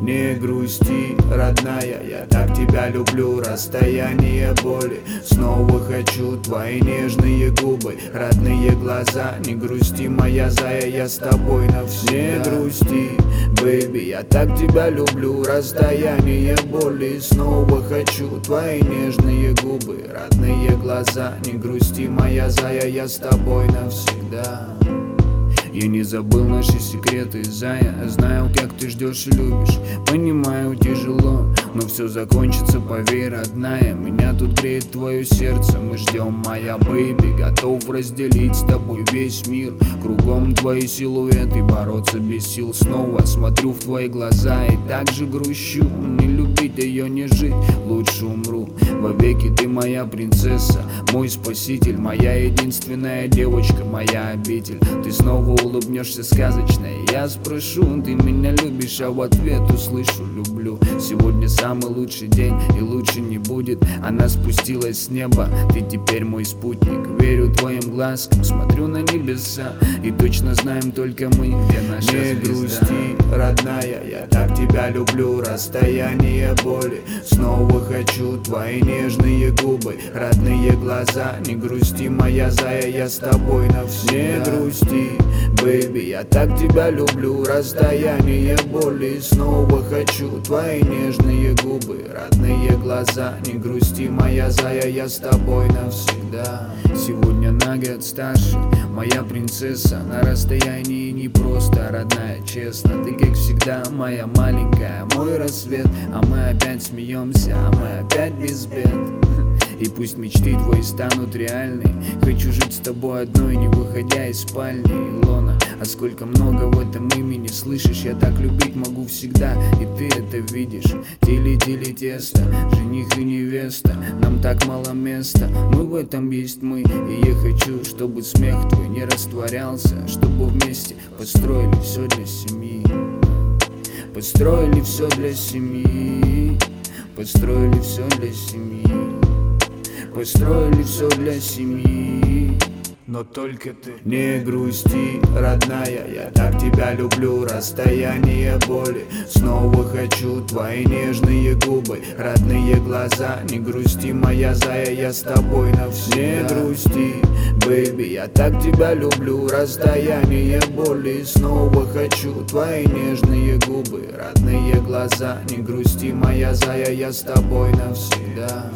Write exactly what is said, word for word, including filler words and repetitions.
Не грусти, родная, я так тебя люблю. Расстояние боли, снова хочу твои нежные губы, родные глаза. Не грусти, моя зая, я с тобой навсегда. Не грусти, бэйби, я так тебя люблю. Расстояние боли, снова хочу твои нежные губы, родные глаза. Не грусти, моя зая, я с тобой навсегда. Я не забыл наши секреты, зая. Знаю, как ты ждешь и любишь. Понимаю, тяжело, но все закончится, поверь, родная. Меня тут греет твое сердце. Мы ждем, моя бэйби. Готов разделить с тобой весь мир. Кругом твои силуэты, бороться без сил снова. Смотрю в твои глаза и так же грущу. Не любить ее, не жить, лучше умру. Вовеки ты моя принцесса, мой спаситель, моя единственная девочка, моя обитель. Ты снова улыбнешься сказочно, я спрошу, ты меня любишь, а в ответ услышу: люблю. Сегодня самый лучший день и лучше не будет. Она спустилась с неба, ты теперь мой спутник. Верю твоим глазкам, смотрю на небеса, и точно знаем только мы, где наша звезда. Не грусти, родная, я так тебя люблю. Расстояние боли, снова хочу твои нежные губы, родные глаза. Не грусти, моя зая, я с тобой навсегда. Не грусти, бэйби, я так тебя люблю. Расстояние боли, снова хочу твои нежные губы, родные глаза. Не грусти, моя зая, я с тобой навсегда. Сегодня на год старше, моя принцесса. На расстоянии не просто, родная, честно. Ты, как всегда, моя маленькая, мой рассвет. А мы опять смеемся, а мы опять без бед. И пусть мечты твои станут реальны. Хочу жить с тобой одной, не выходя из спальни. Илона, а сколько много в этом имени, слышишь? Я так любить могу всегда, и ты это видишь. Тили-тили тесто, жених и невеста. Нам так мало места, мы в этом есть мы. И я хочу, чтобы смех твой не растворялся, чтобы вместе построили все для семьи. Построили все для семьи. Построили все для семьи. Построили все для семьи. Но только ты не грусти, родная, я так тебя люблю. Расстояние боли, снова хочу твои нежные губы, родные глаза. Не грусти, моя зая, я с тобой навсегда. Не грусти, бэйби, я так тебя люблю. Расстояние боли, снова хочу твои нежные губы, родные глаза. Не грусти, моя зая, я с тобой навсегда.